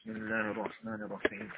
بسم الله الرحمن الرحيم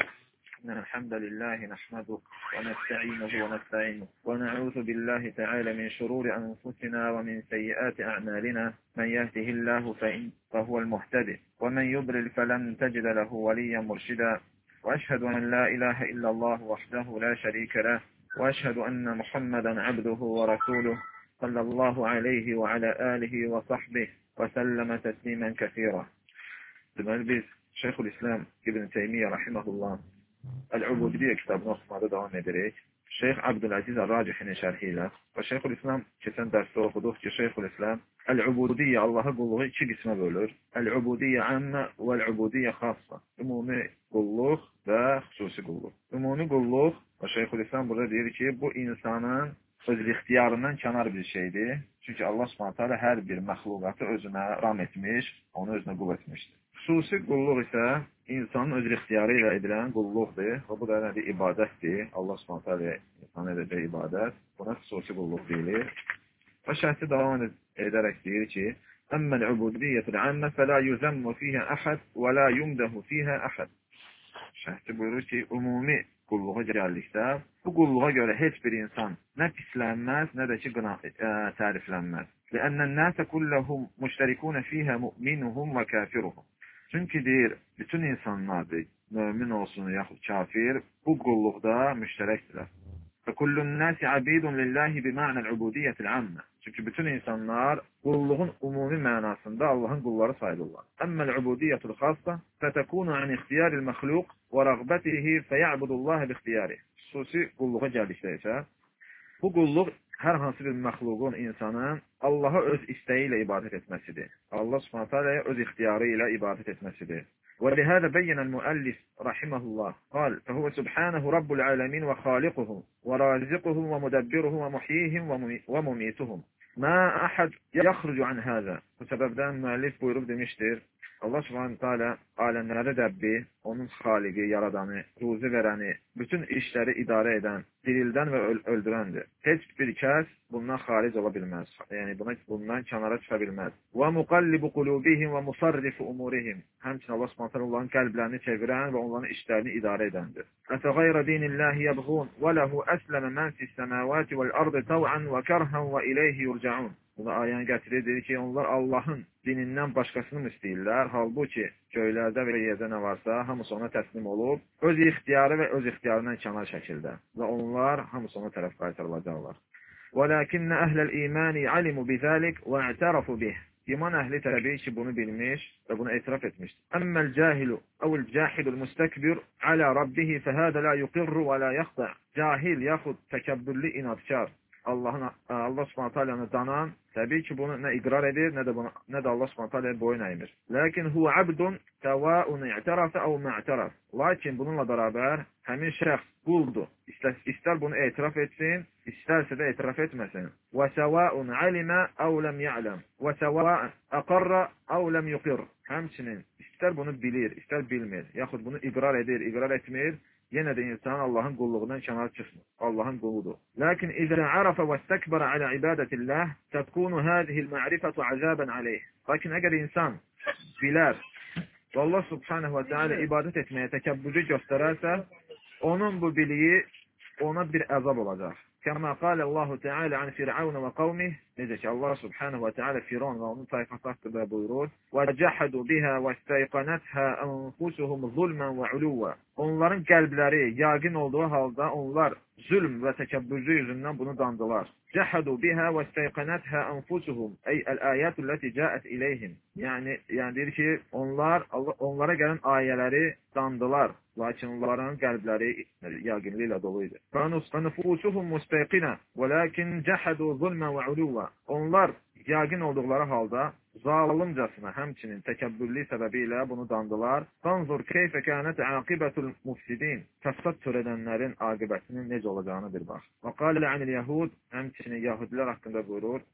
إن الحمد لله نحمده ونستعينه ونستعينه ونعوذ بالله تعالى من شرور أنفسنا ومن سيئات أعمالنا من يهده الله فهو المهتدي ومن يضلل فلن تجد له وليا مرشدا وأشهد أن لا إله إلا الله وحده لا شريك له وأشهد أن محمدا عبده ورسوله صلى الله عليه وعلى آله وصحبه وسلم تسليما كثيرا. Deməli biz Şeyxülislam İbn Teymiyyə rahimehullah Əl-Ubudiyyə kitabını oxumada davam edirik. Şeyx Abdülaziz Ər-Racihinin şərhi ilə və Şeyxülislam keçən dərsdə oxuduq ki, Şeyxülislam Əl-Ubudiyyə Allaha qulluğu iki qismə bölür. Əl-Ubudiyyə əmmə və Əl-Ubudiyyə xassa. Ümumi qulluq və xüsusi qulluq. Ümumi qulluq və Şeyxülislam burada deyir ki, bu insanın öz ixtiyarından kənar bir şeydir. Çünki Allah Subhanahu taala hər bir məxluqatı özünə ram etmiş, onu özünə qul etmişdir. Xüsusi qulluq isə insanın öz ixtiyarı ilə edilən qulluqdur. Və bu da nədir? İbadətdir. Allah Subhanahu taala insana edəcək ibadət. Buna xüsusi qulluq deyilir. Və şərhçi davam edərək deyir ki, Əmməl ubudiyyətul əmmə fələ yüzəmmu fiyhə əhəd və lə yumdəhu fiyhə əhəd. Şərhçi buyurur ki, ümumi qulluğa gəldikdə, bu qulluğa görə heç bir insan nə pislənməz, nə də ki, təriflənməz. Ləənnən nəsə kulləhum müştərikun fiyhə mü'minuhum və kafiruhum. Çünki deyir, bütün insanlardır, mömin olsun yaxud kafir, bu qulluqda müştərəkdirlər. Və kullun nəsi abidun lillahi bima'nəl ubudiyyətil əmmə. Çünki bütün insanlar qulluğun ümumi mənasında Allahın qulları sayılırlar. Əmməl ubudiyyətul xassa fətəkunu an ixtiyaril məxluq və rəğbətihi fəyə'budullahi bixtiyari. Xüsusi qulluğa gəldikdə isə, bu qulluq hər hansı bir məxluqun, insanın Allaha öz istəyi ilə ibadət etməsidir. Allah Subhanahu taala öz ixtiyarı ilə ibadət etməsidir. وَلِهَذَا بَيَّنَ الْمُؤَلِّفُ رَحِمَهُ اللَّهُ قال فهو سبحانه رب العالمين وخالقهم ورازقهم ومدبرهم ومحييهم ومميتهم ما أحد يخرج عن هذا. Bu səbəbdən müəllif buyurub demişdir, Allah Subhanahu taala aləmləri Rəbbi, onun xaliqi, yaradanı, ruzi verəni, bütün işləri idarə edən, dirildən və öldürəndir. Heç bir kəs bundan xaric ola bilməz. Yəni bundan kənara çıxa bilməz. Və muqallibu qulubihim və musarrifu umurihim. Həmçinin Allah Subhanahu taala onların qəlblərini çevirən və onların işlərini idarə edəndir. Əfəğayrə dinillahi yabğun və lehu əsləmə mən fis-səmavati vel-ardı taw'an və kərhan və ileyhi yurcaun. Buna ayəni gətirir, deyir ki, onlar Allahın dinindən başqasını mı istəyirlər? Halbuki göylərdə və yerdə nə varsa, hamısı ona təslim olub, öz ixtiyarı və öz ixtiyarından kənar şəkildə. Və onlar hamısı ona tərəf qaytarılacaqlar. وَلَكِنَّ أَهْلَ الْإِيمَانِ عَلِمُوا بِذَلِكَ وَاعْتَرَفُوا بِهِ. İman əhli təbii ki, bunu bilmiş və bunu etiraf etmişdir. Əmməl cahilu əvəl cahilul mustakbir alə rabbihi fəhədə la yuqirru və la yaxda. Cahil yaxud təkəbbürlü inadkar, Allah Subhanahu taala'nı danan, təbii ki, bunu nə iqrar edir, nə də Allah Subhanahu taala'ya boyun əymir. Lakin huwa abdun sawa'un i'tarafa aw ma'taraf. Lakin bununla bərabər həmin şəxs quldur. İstər bunu etiraf etsin, istərsə də etiraf etməsin. Və sawa'un alima aw lam ya'lam. Və sawa'un aqarra aw lam yuqir. Həmçinin istər bunu bilir, istər bilmir, yaxud bunu iqrar edir, iqrar etmir, yenə də insan Allahın qulluğundan kənar çıxmır. Allahın quludur. Lakin izə arafa və istəkbara alə ibadətillah, təkunu hədihil ma'rifətu azaban aleyh. Lakin əgər insan bilər və Allah subhanahu və teala ibadət etməyə təkəbbürlü göstərərsə, onun bu biliyi ona bir əzab olacaq. Kəmə qalə Allahu Teala an Fir'aun və qavmih, necə ki Allah subhanahu və teala Firon və onun tayfası haqqında buyurur, və cəhədu bihə və istəyqanəthə ənfusuhum zulmən və uluvvə. Onların qəlbləri yaqin olduğu halda onlar zülm və təkəbbürlü yüzündən bunu dandılar. Cəhədu bihə və istəyqanəthə ənfusuhum, ey əl-ayətü ləti cəət iləyhim. Yəni deyir ki, onlara gələn ayələri dandılar. Lakin onların qəlbləri yaqinliklə dolu idi. فَنُفُوسُهُمْ مُسْتَيْقِنَةً وَلَكِنْ جَحَدُوا ظُلْمًا وَعُلُوًّا. Onlar yaqin olduqları halda zalimcasına, həmçinin təkəbbürlü səbəbi ilə bunu dandılar. فَانْظُرْ كَيْفَ كَانَتْ عَاقِبَةُ الْمُفْسِدِينَ. Fəsad törədənlərin aqibətinin necə olacağını bir bax. وَقَالَ عَنِ الْيَهُودِ. Həmçinin Yahudilər haqqında buyurur.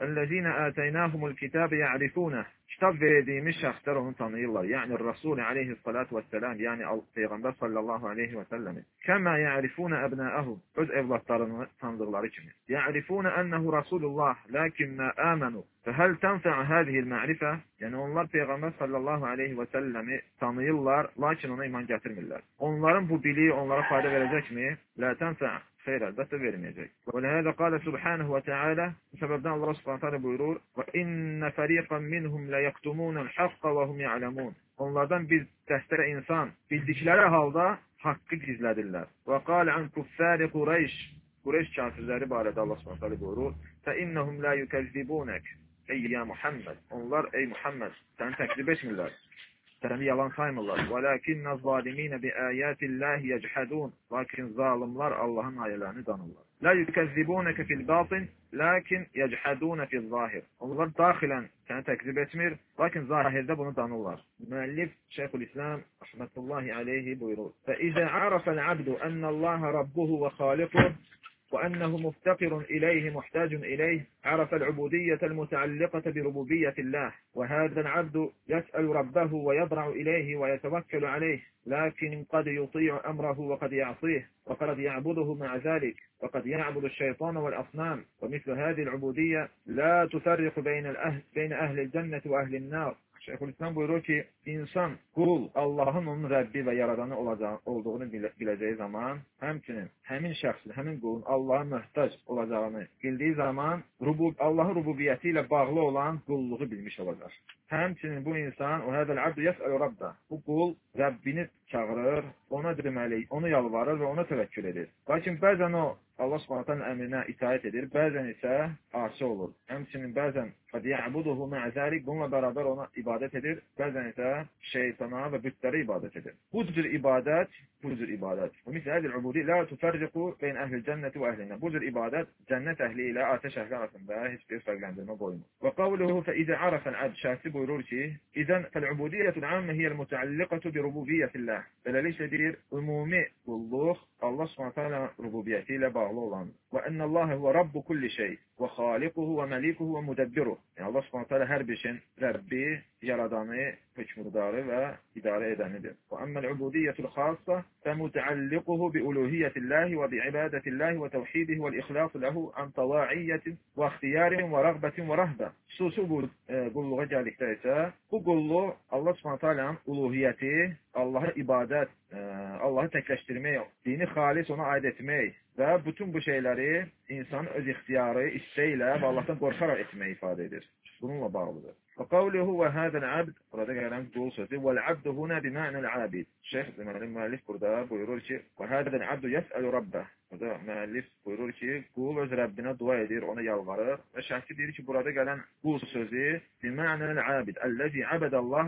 اَلَّذ۪ينَ آتَيْنَاهُمُ الْكِتَابِ يَعْرِفُونَ Kitap verdiğimiz şahslar onu tanıyırlar. Yani Resulü aleyhissalatu vesselam, yani Peygamber sallallahu aleyhi ve sellemi. Kema ya'rifune ebnâehum. Öz evlatlarını tanıdıkları kimi. Ya'rifune ennehu Resulullah, lakin ma amenu. Fehel tenfe'u hâzihil ma'rife. Yani onlar Peygamber sallallahu aleyhi ve sellemi tanıyırlar, lakin ona iman getirmirlər. Onların bu biliği onlara fayda verecek mi? La tenfe'u. Hayır, elbette vermeyecek. وَلَهَذَا قَالَ سُبْحَانَهُ وَتَعَالَى Bu sebepten Allah subhanahu teala buyurur وَاِنَّ فَرِيقًا مِنْهُمْ لَيَكْتُمُونَ الْحَقَّ وَهُمْ يَعْلَمُونَ Onlardan bir dəstə insan bildikləri halda haqqı gizlədirlər. وَقَالَ عَنْ كُفَّارِ قُرَيْشِ Qureyş kafirləri barədə Allah subhanahu teala buyurur فَاِنَّهُمْ لَا يُكَذِّبُونَكَ Ey ya Muhammed, onlar ey Muhammed səni təklif etmirlər. Səni yalan saymırlar. وَلَكِنَّ الظَّالِمِينَ بِآيَاتِ اللّٰهِ يَجْحَدُونَ Lakin zalimlar Allah'ın ayələrini danırlar. لَا يُكَذِّبُونَكَ فِي الْبَاطِنِ Lakin يَجْحَدُونَ فِي الظَّاهِرِ Onlar daxilən səni təklif etmir, lakin zahirdə bunu danırlar. Müəllif Şeyhülislam rahmetullahi aleyhi buyurur. فَإِذَا عَرَفَ الْعَبْدُ أَنَّ اللّٰهَ رَبُّهُ وَخَالِقُهُ وأنه مفتقر إليه محتاج إليه عرف العبودية المتعلقة بربوبية الله وهذا العبد يسأل ربه ويضرع إليه ويتوكل عليه لكن قد يطيع أمره وقد يعصيه وقد يعبده مع ذلك وقد يعبد الشيطان والأصنام ومثل هذه العبودية لا تفرق بين أهل الجنة وأهل النار Şeyhülislam buyurur ki, insan, qul, Allahın onun Rəbbi və yaradanı olduğunu biləcəyi zaman, həmçinin, həmin şəxsin, həmin qulun Allaha möhtac olacağını bildiyi zaman, Allahın rububiyyəti ilə bağlı olan qulluğu bilmiş olacaq. Həmçinin bu insan, o hədəl abdu yəsəl Rabbə, bu qul Rəbbini çağırır, ona deməli, onu yalvarır və ona təvəkkül edir. Lakin bəzən o, Allah subhanətən əmrinə itaət edir, bəzən isə asi olur. Həmçinin bəzən فَدِيَعْبُدُهُ مَعَ ذَلِكَ Bununla bərabər ona ibadət edir, bəzən isə şeytana və bütlərə ibadət edir. Bu cür ibadət. Ümumiyyətlə, hədil ubudi la tufarriqu beyn əhl-i cənnəti və əhl-i Bu cür ibadət cənnət əhli ilə atəş əhli arasında heç bir fərqləndirmə qoymur. Və qavluhu fəizə arafən əbd şəhsi buyurur ki, İzən fəl-ubudiyyətul əmmə hiyəl mütəalliqatu bi rububiyyətilləh. Beləliklə deyir, ümumi qulluq Allah subhanətə rububiyyəti ilə bağlı olan. Və ennəlləhə huvə rabbu kulli şey və xaliquhu və məlikuhu və müdəbbiruh. Yəni Allah subhanətə hər bir şeyin Rəbbi, yaradanı, hökmürdarı və idarə edənidir. Və əmməl-ubudiyyətul xassa فمتعلقه بألوهية الله وبعبادة الله وتوحيده والإخلاص له عن طواعية واختيار ورغبة ورهبة. Xüsusi qulluğa gəldikdə isə, bu qulluq Allah subhanətələrin uluhiyyəti, Allah'a ibadət, Allah'ı təkləşdirmək, dini xalis ona aid etmək və bütün bu şeyləri insanın öz ixtiyarı, istəklə və Allah'tan qorxaraq etməyi ifadə edir. Bununla bağlıdır. وقوله وهذا العبد burada gələn qul sözü والعبد هنا بمعنى العابد. Şeyx deməli müəllif burada buyurur ki وهذا العبد يسأل ربه. Burada müəllif buyurur ki qul öz Rəbbinə dua edir, ona yalvarır və şəxsi deyir ki burada gələn qul sözü بمعنى العابد الذي عبد الله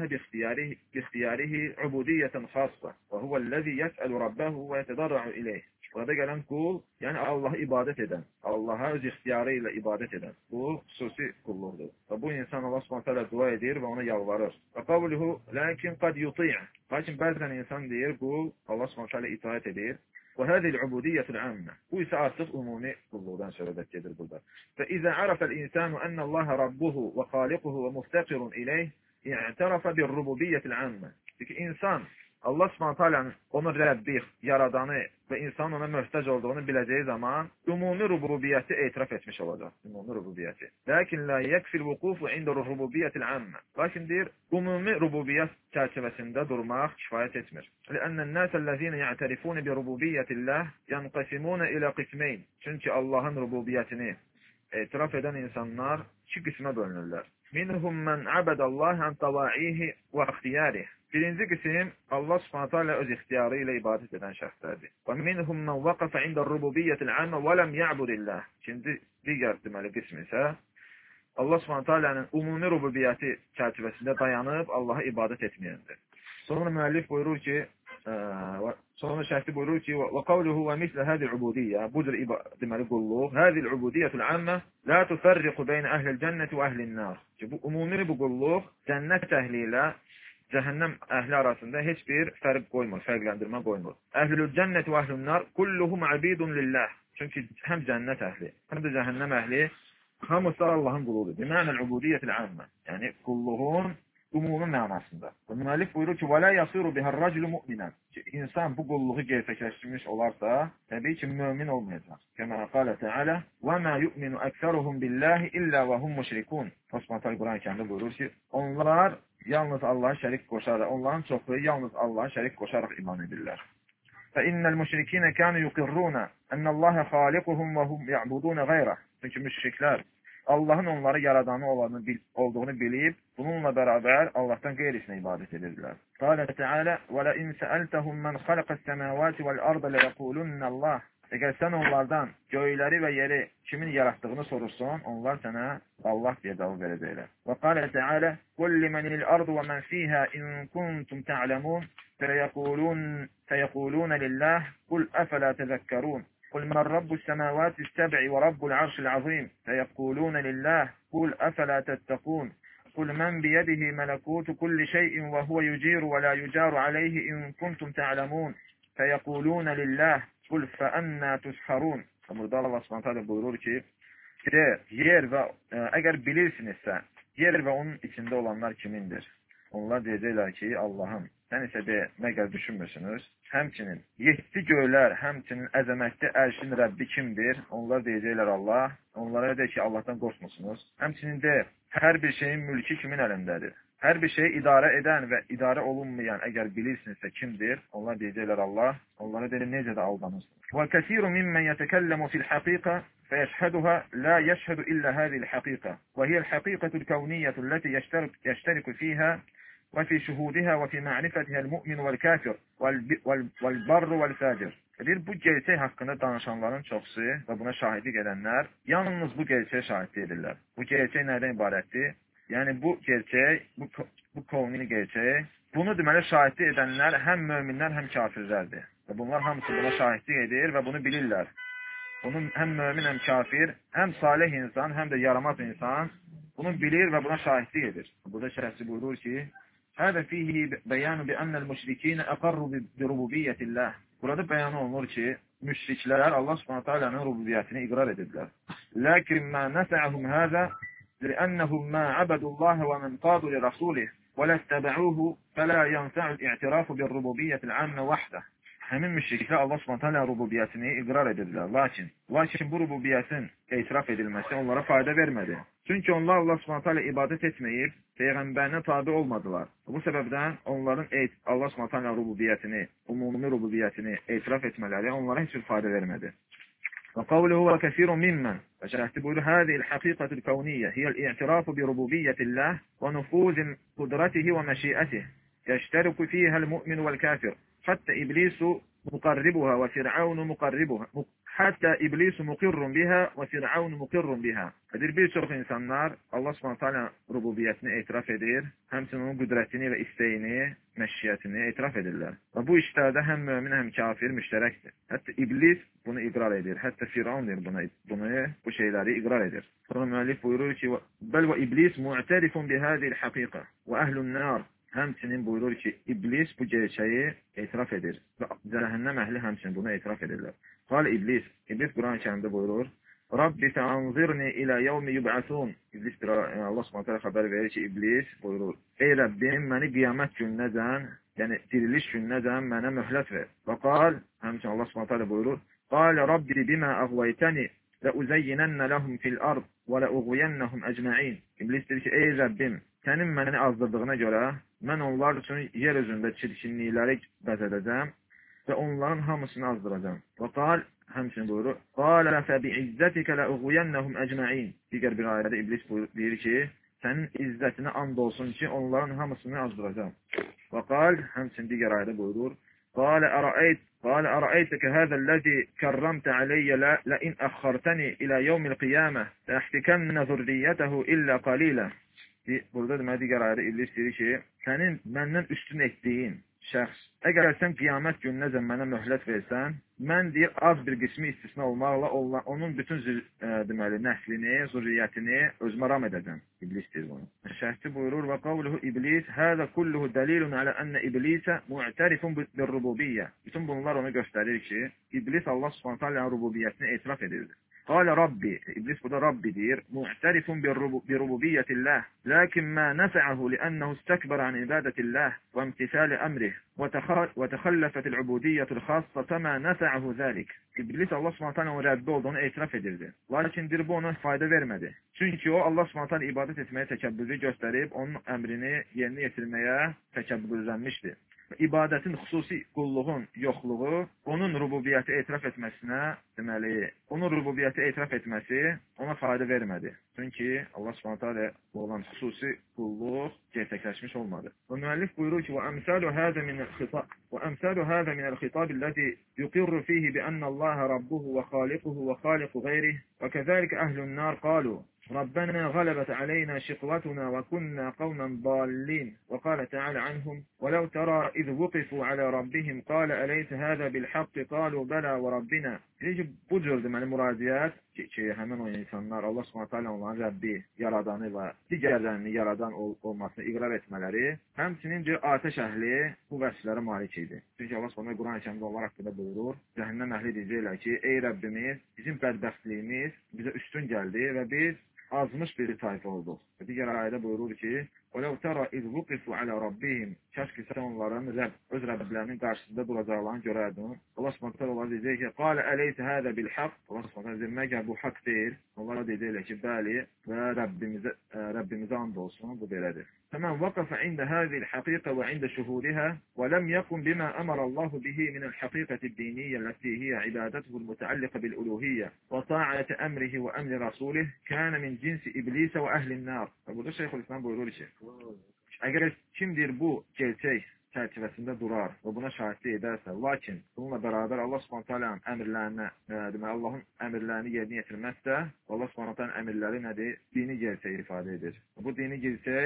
باختياره عبودية خاصة وهو الذي يسأل ربه ويتضرع إليه. Burada gələn qul, yəni Allah'a ibadət edən, Allah'a öz ixtiyarı ilə ibadət edən qul xüsusi qulluqdur. Və bu insan Allah subhanətə dua edir və ona yalvarır. Və qavluhu, lakin qad yuti'a. Lakin bəzən insan deyir, qul Allah subhanətə itaət edir. Və hədil ubudiyyətul əmmə. Bu isə artıq ümumi qulluqdan söhbət gedir burada. Və izə arafəl insanu ənəllaha rabbuhu və xaliquhu və muftəqirun iləyh, i'tərafə bir rububiyyətil əmmə. Çünki insan Allah subhanətə onun Rəbbi, yaradanı və insan ona möhtac olduğunu biləcəyi zaman ümumi rububiyyəti etiraf etmiş olacaq. Ümumi rububiyyəti. Lakin la yəkfil vuqufu ində rububiyyətil əmmə. Lakin deyir, ümumi rububiyyət çərçivəsində durmaq kifayət etmir. Lənnən nəsəl-ləzinə yə'tərifuna bi rububiyyətilləh yanqasimuna ilə qismeyn. Çünki Allahın rububiyyətini etiraf edən insanlar iki qismə bölünürlər. Minhum mən abədəllahi ən təvaihi və ixtiyarih. Birinci qism Allah subhanətə ilə öz ixtiyarı ilə ibadət edən şəxslərdir. Və minhum mən vaqafa ində rububiyyətil əmmə və ləm ya'budillah. İkinci, digər deməli qism isə Allah subhanətə ilənin ümumi rububiyyəti çərçivəsində dayanıb Allaha ibadət etməyəndir. Sonra müəllif buyurur ki, sonra şəxsi buyurur ki, və qavluhu və mislə hədil ubudiyyə, bu cür deməli qulluq, hədil ubudiyyətul əmmə la tufarriqu beynə əhlil cənnəti və əhlin nar. Bu ümumi bu qulluq cənnət əhli ilə cəhənnəm əhli arasında heç bir fərq qoymur, fərqləndirmə qoymur. Əhlül cənnət və əhlün nar kulluhum abidun lillah. Çünki həm cənnət əhli, həm də cəhənnəm əhli hamısı Allahın quludur. Bimənəl ubudiyyətil ammə. Yəni, qulluğun ümumi mənasında. Müəllif buyurur ki, وَلَا يَصِيرُ بِهَا الرَّجُلُ مُؤْمِنًا. İnsan bu qulluğu gerçəkləşdirmiş olarsa, təbii ki, mömin olmayacaq. Kəmə qalə Teala: وَمَا يُؤْمِنُ أَكْثَرُهُمْ بِاللَّهِ İllə وَهُمْ مُشْرِكُونَ. Osman Quran-Kərimdə buyurur ki, onlar yalnız Allah'a şərik qoşaraq, onların çoxluğu yalnız Allah'a şərik qoşaraq iman edirlər. فَإِنَّ الْمُشْرِكِينَ كَانُوا يُقِرُّونَ أَنَّ اللَّهَ خَالِقُهُمْ وَهُمْ يَعْبُدُونَ غَيْرَهُ. Çünki müşriklər Allahın onları yaradanı olduğunu bilib, bununla bərabər Allahdan qeyrisinə ibadət edirdilər. Qalə Teala: وَلَئِنْ سَأَلْتَهُمْ مَنْ خَلَقَ السَّمَاوَاتِ وَالْأَرْضَ لَيَقُولُنَّ اللَّهُ. Əgər sən onlardan göyləri və yeri kimin yaratdığını sorursan, onlar sənə Allah deyə cavab verəcəklər. Və qalə Teala: قُلْ لِمَنِ الْأَرْضُ وَمَنْ فِيهَا إِنْ كُنْتُمْ تَعْلَمُونَ فَيَقُولُونَ لِلَّهِ قُلْ أَفَلَا تَذَكَّرُونَ قُلْ مَنْ رَبُّ السَّمَاوَاتِ السَّبْعِ وَرَبُّ الْعَرْشِ الْعَظِيمِ فَيَقُولُونَ لِلَّهِ قُلْ أَفَلَا تَتَّقُونَ قُلْ مَنْ بِيَدِهِ مَلَكُوتُ كُلِّ شَيْءٍ وَهُوَ يُجِيرُ وَلَا يُجَارُ عَلَيْهِ إِنْ كُنْتُمْ تَعْلَمُونَ فَيَقُولُونَ لِلَّهِ قُلْ فَأَنَّى تُسْحَرُونَ. Burada Allah Subhanahu buyurur ki, yer və əgər bilirsinizsə, yer və onun içində olanlar kimindir? Onlar deyəcəklər ki, Allahım. Sən isə de, məgər düşünmürsünüz? Həmçinin 7 göylər, həmçinin əzəmətli ərşin Rəbbi kimdir? Onlar deyəcəklər Allah. Onlara de ki, Allahdan qorxmusunuz. Həmçinin de, hər bir şeyin mülki kimin əlindədir? Hər bir şeyi idarə edən və idarə olunmayan əgər bilirsinizsə kimdir? Onlar deyəcəklər Allah. Onlara deyir, necə də aldanırsınız? وَكَثِيرٌ مِمَّنْ يَتَكَلَّمُ فِي الْحَقِيقَةِ فَيَشْهَدُهَا لَا يَشْهَدُ إِلَّا هَذِهِ الْحَقِيقَةِ وَهِيَ الْحَقِيقَةُ الْكَوْنِيَّةُ الَّتِي يَشْتَرِكُ فِيهَا وفي شهودها وفي معرفتها المؤمن والكافر والبر والفاجر. Bu gerçək haqqında danışanların çoxsu və buna şahidlik edənlər yalnız bu gerçəyə şahidlik edirlər. Bu gerçək nədən ibarətdir? Yəni bu gerçək, bu kovni gerçək, bunu deməli şahidlik edənlər həm möminlər, həm kafirlərdir. Və bunlar hamısı buna şahidlik edir və bunu bilirlər. Bunun həm mömin, həm kafir, həm salih insan, həm də yaramaz insan bunu bilir və buna şahidlik edir. Burada şərhçi buyurur ki, هذا فيه بيان بأن المشركين أقروا بربوبية الله. Burada bəyan olunur ki, müşriklər Allah Subhanahu taala'nın rububiyyətini iqrar edirlər. Lakin ma nafa'ahum hada لأنهم ما عبدوا الله ومن قادوا لرسوله ولا اتبعوه فلا ينفع الاعتراف بالربوبية العامة وحده. Həmin müşriklər Allah Subhanahu taala rububiyyətini iqrar edirlər. Lakin bu rububiyyetin etiraf edilməsi onlara fayda vermədi. Çünki onlar Allah Subhanahu taala ibadət etməyib, peyğəmbərinə tabe olmadılar. Bu səbəbdən onların Allah Subhanahu taala rububiyyətini, ümumi rububiyyətini etiraf etmələri onlara heç bir fayda vermədi. وقوله وكثير ممن فشرحت بقول هذه الحقيقة الكونية هي الاعتراف بربوبية الله ونفوذ قدرته ومشيئته يشترك فيها المؤمن والكافر حتى إبليس مقربها وفرعون مقربها حتى إبليس مقر بها وفرعون مقر بها. Bir çox insanlar Allah Subhanahu taala rububiyyətini etiraf edir, həmçinin onun qüdrətini və istəyini, məşiyyətini etiraf edirlər. Və bu işlərdə həm mömin, həm kafir müştərəkdir. Hətta iblis bunu iqrar edir, hətta Firavun bu şeyləri iqrar edir. Sonra müəllif buyurur ki, "Bəl və iblis mu'tarifun bi hadihi'l haqiqa və əhlun nar." Həmçinin buyurur ki, iblis bu gerçəyi etiraf edir və cəhənnəm əhli həmçinin bunu etiraf edirlər. Qal iblis Quran-Kərimdə buyurur, Rabbi fəanzirni ilə yevmi yub'asun. İblis Allah Subhanahu taala xəbər verir ki, iblis buyurur, ey Rəbbim, məni qiyamət gününəcən, yəni diriliş gününəcən mənə möhlət ver. Və qal, həmçinin Allah Subhanahu taala buyurur, qal Rabbi bima aghwaytani la uzayyinanna lahum fil ard və la ughwiyannahum ecma'in. İblis deyir ki, ey Rəbbim, sənin məni azdırdığına görə mən onlar üçün yer üzündə çirkinlikləri bəzədəcəm və onların hamısını azdıracam. Və qal, həmçinin buyurur, qalə fəbi'izzatika la ughwiyannahum ecma'in. Digər bir ayədə iblis deyir ki, sənin izzətinə and olsun ki, onların hamısını azdıracam. Və qal, həmçinin digər ayədə buyurur, qalə ərəəytəkə həzəl-ləzi kərramtə aleyyə ləin əxxartəni ilə yevmil qiyamə ləəhtikənnə zürriyyətəhu illə qalilə. Burada deməli digər ayədə iblis deyir ki, sənin məndən üstün etdiyin şəxs, əgər sən qiyamət gününəcən mənə möhlət versən, mən deyir, az bir qismi istisna olmaqla onun bütün deməli, nəslini, zürriyyətini özümə ram edəcəm. İblis deyir bunu. Şəhti buyurur, və qavluhu iblis, həzə kulluhu dəlilun alə ənə iblisə mu'tərifun bir rububiyyə. Bütün bunlar onu göstərir ki, iblis Allah Subhanahu taala'nın rububiyyətini etiraf edirdi. قال ربي إبليس قال ربي دير معترف بربوبية الله لكن ما نفعه لأنه استكبر عن عبادة الله وامتثال أمره وتخلفت العبودية الخاصة فما نفعه ذلك. İblis Allah Subhanahu Rabbi olduğunu etiraf edirdi. Lakin dir bu ona fayda vermədi. Çünki o Allah Subhanahu ibadət etməyə təkəbbürlü göstərib onun əmrini yerinə yetirməyə təkəbbürlənmişdi. İbadətin xüsusi qulluğun yoxluğu onun rububiyyəti etiraf etməsinə, deməli, onun rububiyyəti etiraf etməsi ona fayda vermədi. Çünki Allah Subhanahu olan xüsusi qulluq gerçəkləşmiş olmadı. Və müəllif buyurur ki: "Və əmsalu hada min el-xitab allazi yuqirru fihi bi anna Allah rabbuhu ve khaliquhu ve khaliqu gayrihi ve kezalika ehlun nar qalu ربنا غلبت علينا شقوتنا وكنا قوما ضالين وقال تعالى عنهم ولو ترى إذ وقفوا على ربهم قال أليس هذا بالحق قالوا بلى وربنا." Bu cür deməli müraciət ki, həmin o insanlar Allah Subhanahu onların Rəbbi, yaradanı və digərlərini yaradan olmasını iqrar etmələri, həmçinin atəş əhli bu vəsflərə malik idi. Çünki Allah Subhanahu Quran-ı Kərimdə onlar haqqında buyurur, cəhənnəm əhli deyəcəklər ki, ey Rəbbimiz, bizim bədbəxtliyimiz bizə üstün gəldi və biz azmış bir tayfa olduq. Digər ayədə buyurur ki, وَلَوْ تَرَى إِذْ وُقِفُوا عَلَى رَبِّهِمْ Kəşk sən onların öz Rəblərinin qarşısında duracaqlarını görərdin. Allah Subhanahu onlara deyəcək ki, قَالَ أَلَيْسَ هَذَا بِالْحَقِّ Allah Subhanahu deyəcək, məgər bu haqq deyil? Onlara deyəcəklər ki, bəli və Rəbbimizə and olsun, bu belədir. فَمَنْ وَقَفَ عِنْدَ هَذِهِ الْحَقِيقَةِ وَعِنْدَ شُهُودِهَا وَلَمْ يَقُمْ بِمَا أَمَرَ اللَّهُ بِهِ مِنَ الْحَقِيقَةِ الدِّينِيَّةِ التي هي عبادته المتعلقة بالألوهية وطاعة أمره وأمر رسوله كان من جنس إبليس وأهل النار. Burada Şeyhülislam buyurur ki, əgər kimdir bu gerçək çərçivəsində durar və buna şahidlik edərsə, lakin bununla bərabər Allah Subhanahu əmrlərinə, deməli Allahın əmrlərini yerinə yetirməzsə, Allah Subhanahu əmrləri nədir? Dini gerçək ifadə edir. Bu dini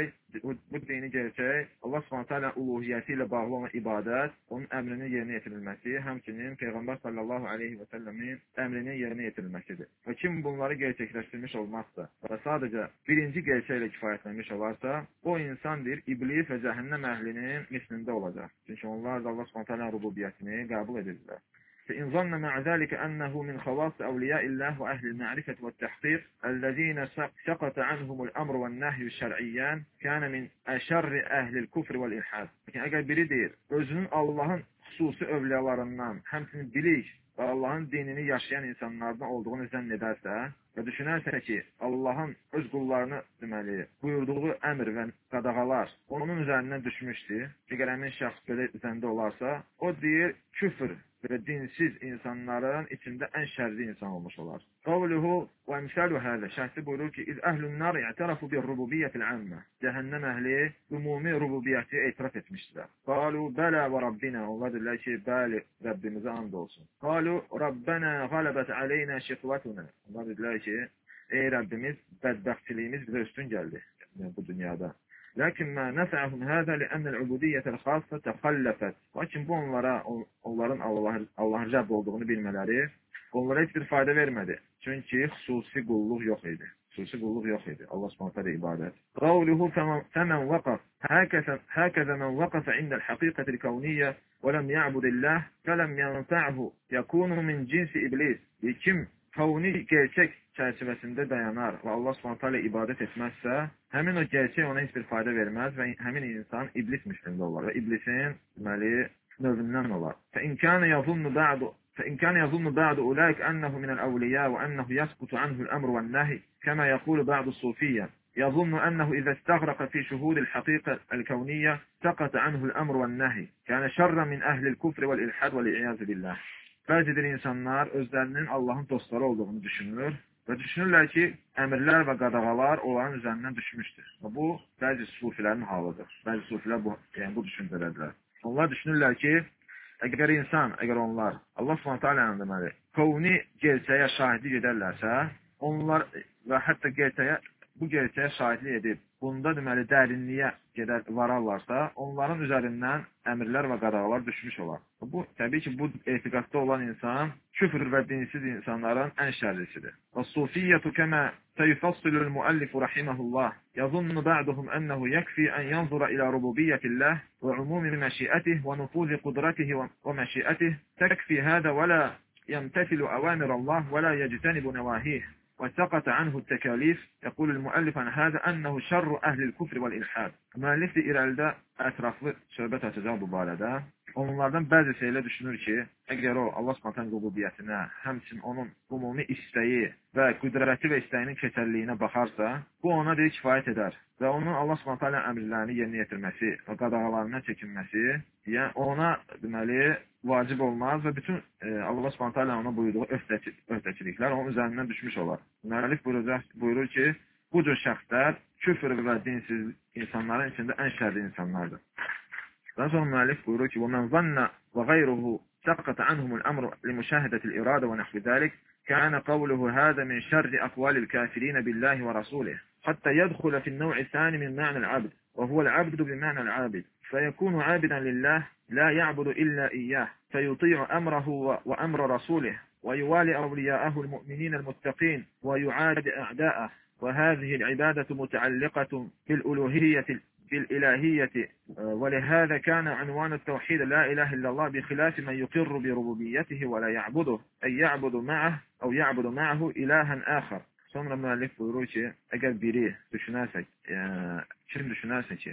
gerçək Allah Subhanahu uluhiyyəti ilə bağlı olan ibadət, onun əmrinin yerinə yetirilməsi, həmçinin Peyğəmbər sallallahu aleyhi və səlləmin əmrinin yerinə yetirilməsidir. Və kim bunları gerçəkləşdirmiş olmazsa və sadəcə birinci gerçəklə kifayətlənmiş olarsa, o insandır iblis və cəhənnəm əhlinin mislində olacaq. Çünki onlar da Allah Subhanahu rububiyyətini qəbul edirlər. فإن ظن مع ذلك أنه من خواص أولياء الله وأهل المعرفة والتحقيق الذين سقط عنهم الأمر والنهي الشرعيان كان من أشر أهل الكفر والإلحاد. Lakin əgər biri deyir, özünün Allahın xüsusi övliyalarından, həmçinin bilik və Allahın dinini yaşayan insanlardan olduğunu zənn edərsə və düşünərsə ki, Allahın öz qullarını deməli, buyurduğu əmr və qadağalar onun üzərindən düşmüşdür. Əgər həmin şəxs belə zəndə olarsa, o deyir, küfr və dinsiz insanların içində ən şərli insan olmuş olar. Qavluhu və əmsalu hədə şəhsi buyurur ki, İz əhlün nar i'tərafu bir rububiyyətil əmmə Cəhənnəm əhli ümumi rububiyyəti etiraf etmişdilər. Qalu bələ və Rabbina onlar deyirlər ki, bəli, Rəbbimizə and olsun. Qalu Rabbənə qaləbət aleynə şiqvatuna onlar deyirlər ki, ey Rəbbimiz, bədbəxtçiliyimiz bizə üstün gəldi bu dünyada. Lakin ma nafa'ahum hada li'anna al-ubudiyyah al-khassa takhallafat. Lakin bu onların Allahın Rəbb olduğunu bilmələri onlara heç bir fayda vermədi. Çünki xüsusi qulluq yox idi. Allah Subhanahu ibadət. Qawluhu faman waqaf hakaza man waqafa 'inda al-haqiqati al-kawniyya wa lam ya'bud Allah falam yanfa'hu yakunu min cinsi iblis. Kim kavni gerçək çərçivəsində dayanar və Allah Subhanahu ibadət etməzsə, həmin o gerçək ona heç bir fayda verməz və həmin insan iblis müslümdə olar və iblisin deməli növündən olar. فإن كان يظن بعض أولئك أنه من الأولياء وأنه يسقط عنه الأمر والنهي كما يقول بعض الصوفية يظن أنه إذا استغرق في شهود الحقيقة الكونية سقط عنه الأمر والنهي كان شر من أهل الكفر والإلحاد والعياذ بالله. Bəzidir insanlar özlərinin Allahın dostları olduğunu düşünür və düşünürlər ki, əmrlər və qadağalar onların üzərindən düşmüşdür. Bu, bəzi sufilərin halıdır. Bəzi sufilər bu düşüncələdilər. Onlar düşünürlər ki, əgər onlar Allah Subhanahu deməli, kavni gerçəyə şahidlik edərlərsə, onlar və hətta bu gerçəyə şahidlik edib, bunda deməli dərinliyə vararlarsa, onların üzərindən əmrlər və qadağalar düşmüş olar. Bu, təbii ki, bu etiqadda olan insan küfr və dinsiz insanların ən şərlisidir. Və-sufiyyətu kəmə seyfassilul müəllif rahiməhullah yazunnu ba'duhum ənəhu yəkfi ən yanzura ilə rububiyyətillah və umumi məşiətih və nufuzi qudratihi və məşiətih təkfi hədə və la يمتثل أوامر الله ولا يجتنب نواهيه وسقط عنه التكاليف. يقول المؤلف عن هذا أنه شر أهل الكفر والإلحاد. Müəllif də irəlidə ətraflı söhbət açacaq bu barədə. Onlardan bəzi şeylər düşünür ki, əgər o Allah Subhanahu rububiyyətinə, həmçinin onun ümumi istəyi və qüdrəti və istəyinin keçərliyinə baxarsa, bu ona deyir kifayət edər. Və onun Allah Subhanahu əmrlərini yerinə yetirməsi və qadağalarından çəkinməsi, yəni ona deməli vacib olmaz və bütün Allah Subhanahu ona buyurduğu öhdəçiliklər onun üzərindən düşmüş olar. Müəllif buyurur ki, bu cür şəxslər küfr və dinsiz insanların içində ən şərli insanlardır. Daha sonra müəllif buyurur ki, وَمَنْ ظَنَّ وَغَيْرُهُ سَقَطَ عَنْهُمُ الْأَمْرُ لِمُشَاهَدَةِ الْإِرَادَةِ وَنَحْوِ ذَلك كان قوله هذا من شر أقوال الكافرين بالله ورسوله حتى يدخل في النوع الثاني من معنى العبد وهو العبد بمعنى العابد فيكون عابدا لله لا يعبد إلا إياه فيطيع أمره وأمر رسوله ويوالي أولياءه المؤمنين المتقين ويعاد أعداءه وهذه العبادة متعلقة بالإلهية ولهذا كان عنوان التوحيد لا إله إلا الله بخلاف من يقر بربوبيته ولا يعبده أي يعبد معه أو يعبد معه إلها آخر. Sonra müəllif buyurur ki, əgər biri düşünərsə, kim düşünərsə ki,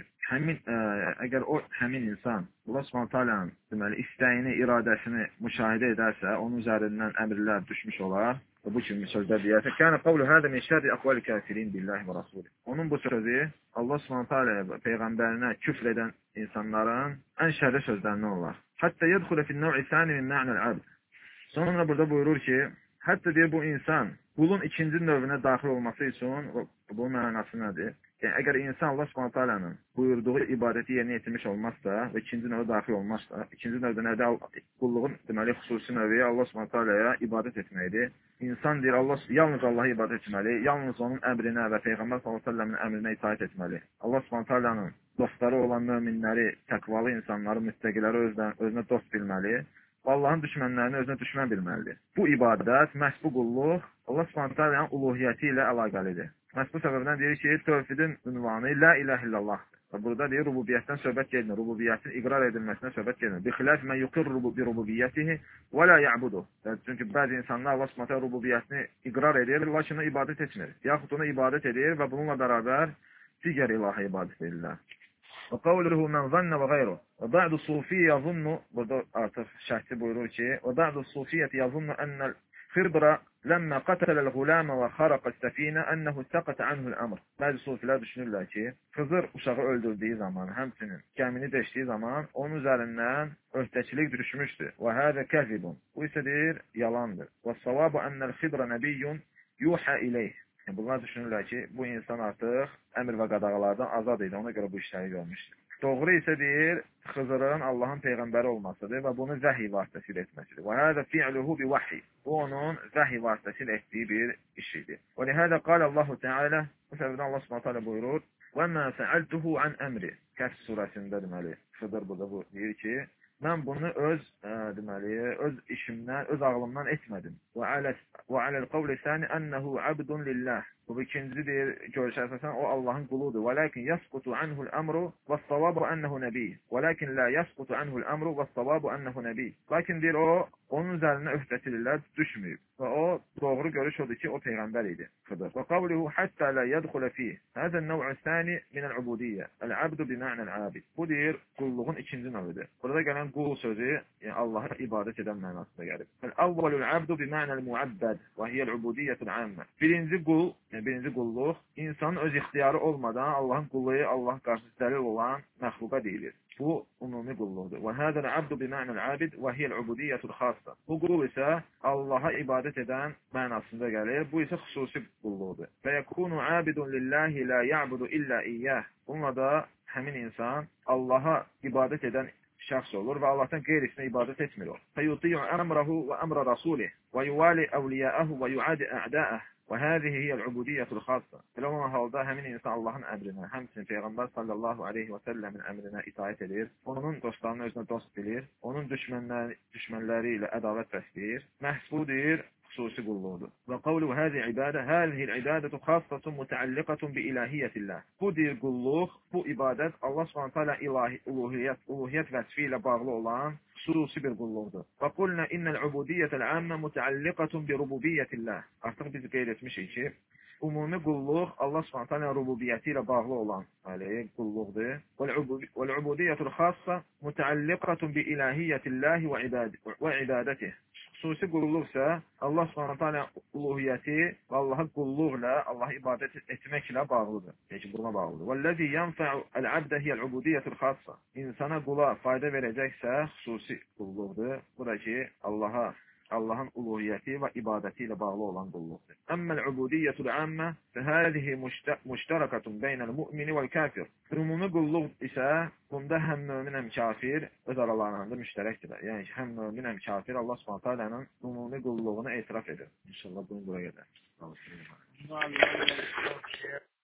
əgər o həmin insan Allah Subhanahu taala'nın deməli istəyini, iradəsini müşahidə edərsə, onun üzərindən əmrlər düşmüş olar. Və bu kimi sözlər deyərsə, kana qawlu hada min şerri aqwal kafirin billahi və rasulih. Onun bu sözü Allah Subhanahu taala peyğəmbərinə küfr edən insanların ən şərri sözlərindən olar. Hatta yadkhulu fi an-naw'i thani min ma'na al-'abd. Sonra burada buyurur ki, hətta deyir bu insan qulun ikinci növünə daxil olması üçün bu mənası nədir? Yəni, əgər insan Allah Subhanahu taala'nın buyurduğu ibadəti yerinə yetirmiş olmazsa və ikinci növə daxil olmazsa, ikinci növdə nədir? Qulluğun deməli xüsusi növü Allah Subhanahu taala'ya ibadət etməkdir. İnsan deyir, yalnız Allaha ibadət etməli, yalnız onun əmrinə və Peyğəmbər sallallahu əleyhi və səlləmin əmrinə itaat etməli. Allah Subhanahu taala'nın dostları olan möminləri, təqvalı insanları, müttəqiləri özünə dost bilməli. Allahın düşmənlərini özünə düşmən bilməlidir. Bu ibadət, məhz bu qulluq Allah Subhanahu taala'nın uluhiyyəti ilə əlaqəlidir. Məhz bu səbəbdən deyir ki, tövhidin ünvanı la ilahe illallahdır. Və burada deyir, rububiyyətdən söhbət gelmir, rububiyyətin iqrar edilməsinə söhbət gelmir. Bixilaf mən yuqirru bi rububiyyətihi və la ya'budu. Çünki bəzi insanlar Allah Subhanahu rububiyyətini iqrar edir, lakin ona ibadət etmir. Yaxud ona ibadət edir və bununla bərabər digər ilaha ibadət edirlər. وقوله من ظن وغيره وبعض الصوفية يظن burada artıq şəhsi buyurur ki وبعض الصوفية يظن أن الخضر لما قتل الغلام وخرق السفينة أنه سقط عنه الأمر. Bəzi sufilər düşünürlər ki, Xızır uşağı öldürdüyü zaman, həmçinin gəmini deşdiyi zaman onun üzərindən öhdəçilik düşmüşdür. وهذا كذب. Bu isə deyir, yalandır. والصواب أن الخضر نبي يوحى إليه. Bunlar düşünürlər ki, bu insan artıq əmr və qadağalardan azad idi, ona görə bu işləri görmüşdür. Doğru isə deyir, Xızırın Allahın peyğəmbəri olmasıdır və bunu vəhiy vasitəsilə etməsidir. Və hədə fi'luhu bi vəhiy. Bu onun vəhiy vasitəsilə etdiyi bir iş idi. Və lihədə qalə Allahu Teala, bu səbəbdən Allah Subhanahu taala buyurur: "Və mə fəaltuhu an əmri." Kəhf surəsində deməli, Xızır burada bu deyir ki, mən bunu öz işimdən, öz ağlımdan etmədim. Və aləl qavli səni ənəhu abdun lillah. Bu ikinci deyir, görüşə əsasən o Allahın quludur. Və lakin yasqutu anhul əmru və s-savabu ənəhu nəbi. Və lakin la yasqutu anhul əmru və s-savabu ənəhu nəbi. Lakin deyir, o, onun üzərinə öhdəçiliklər düşməyib. Və o, doğru görüş odur ki, o peyğəmbər idi. Və qavluhu hatta la yadxulə fih. Həzən nəv'u səni minəl-ubudiyyə. Əl-abdu bima'nəl-abid. Bu deyir, qulluğun ikinci növüdür. Burada gələn qul sözü, yəni Allaha ibadət edən mənasında gəlib. Əl-avvalul abdu bima'nəl-mu'abbad və hiyəl-ubudiyyətul ammə. Birinci qulluq, insanın öz ixtiyarı olmadan Allahın qulu, Allah qarşısı dəlil olan məxluqa deyilir. Bu ümumi qulluqdur. Və hədəl abdu bima'nəl abid və hiyəl-ubudiyyetul xassa. Bu qul isə Allaha ibadət edən mənasında gəlir. Bu isə xüsusi qulluqdur. Və yəkunu abidun lillahi la ya'budu illa iyyah. Bununla da həmin insan Allaha ibadət edən şəxs olur və Allahdan qeyrisinə ibadət etmir o. Fəyuti'u əmrahu və əmra rasulih və yuvali əvliyəəhu və yuadi ə'dəəh. Və həzihi hiyəl-ubudiyyetul xassa. Belə olan halda həmin insan Allahın əmrinə, həmçinin Peyğəmbər sallallahu aleyhi və səlləmin əmrinə itaət edir, onun dostlarını özünə dost bilir, onun düşmənləri ilə ədavət bəsləyir. Məhz bu deyir, xüsusi qulluqdur. Və qavlu həzi ibadə, həzihi ibadətu xassatun mutaalliqatun bi ilahiyyətillah. Bu dir qulluq, bu ibadət Allah Subhanahu taala uluhiyyət vəsfi ilə bağlı olan xüsusi bir qulluqdur. Və qulna innal ubudiyyətul ammə mutaalliqatun bi rububiyyətillah. Artıq biz qeyd etmişik ki, ümumi qulluq Allah Subhanahu taala rububiyyəti ilə bağlı olan qulluqdur. Və ubudiyyətul xassa mutaalliqatun bi ilahiyyətillah və ibadətih. Xüsusi qulluq isə Allah Subhanahu taala uluhiyyəti və Allaha qulluqla, Allaha ibadət etməklə bağlıdır. Yəni buna bağlıdır. Vəllazi yanfa'u al-'abda hiya al-'ubudiyyatul xassa. İnsana qula fayda verəcəksə xüsusi qulluqdur. Bu da ki Allahın uluhiyyəti və ibadəti ilə bağlı olan qulluqdur. Əmmə al-'ubudiyyatul 'ammə fəhəzihi müştərakatun beynəl mu'mini vəl kafir. Ümumi qulluq isə bunda həm mömin həm kafir öz aralarında müştərəkdirlər. Yəni həm mömin həm kafir Allah Subhanahu taala'nın ümumi qulluğunu etiraf edir. İnşallah bunu buraya qədər.